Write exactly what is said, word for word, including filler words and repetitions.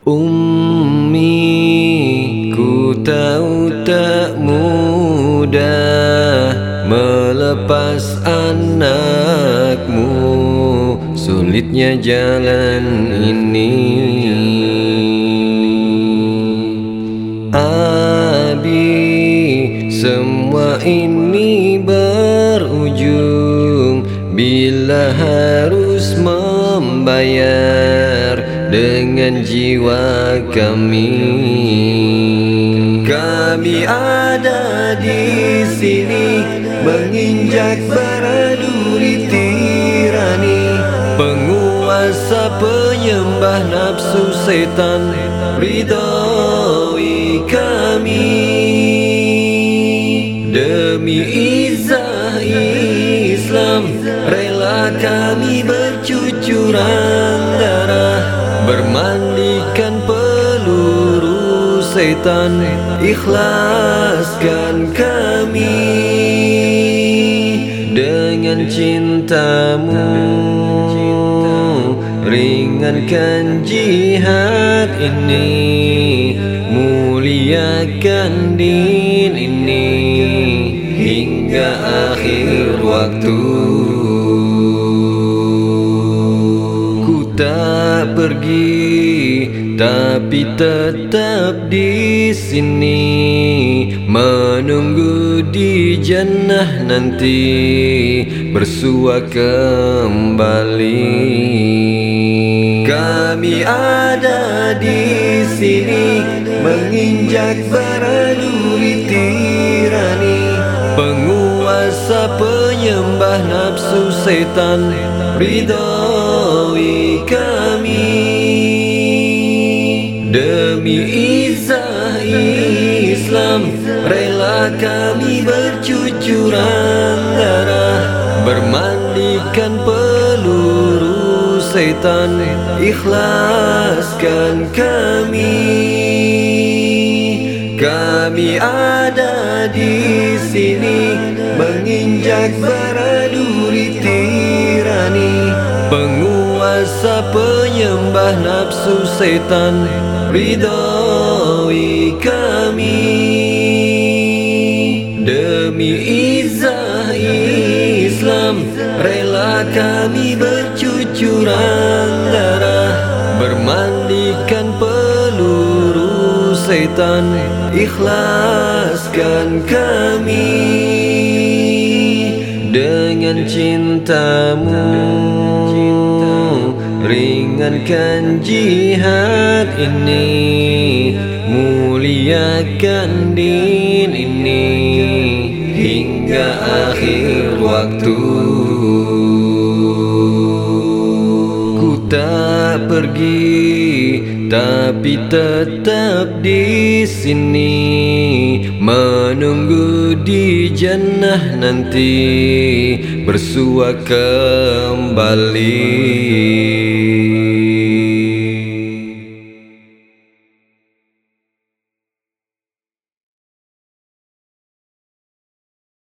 Ummi, ku tahu tak mudah melepas anakmu, sulitnya jalan ini. Abi, semua ini berujung bila harus membayar dengan jiwa kami. Kami ada di sini menginjak bara duri tirani, penguasa penyembah nafsu setan, ridhoi kami. Demi izah Islam rela kami bercucuran darah, bermandikan peluru setan, ikhlaskan kami dengan cintamu, ringankan jihad ini, muliakan din ini hingga akhir waktu. Ku tak pergi tapi tetap di sini, menunggu di jannah nanti bersua kembali. Kami ada di sini menginjak bara duri tirani, penguasa penyembah nafsu setan, ridhoi kami. Demi izah Islam rela kami bercucuran darah, bermandikan peluru setan, ikhlaskan kami. Kami ada di sini menginjak bara duri tirani, penguasa penyembah nafsu setan, ridhoi kami. Demi izah Islam rela kami bercucuran darah, bermandikan peluru setan, ikhlaskan kami dengan cintamu, ringankan jihad ini, muliakan din ini hingga akhir waktu. Ku tak pergi tapi tetap di sini, menunggu di jannah nanti bersua kembali.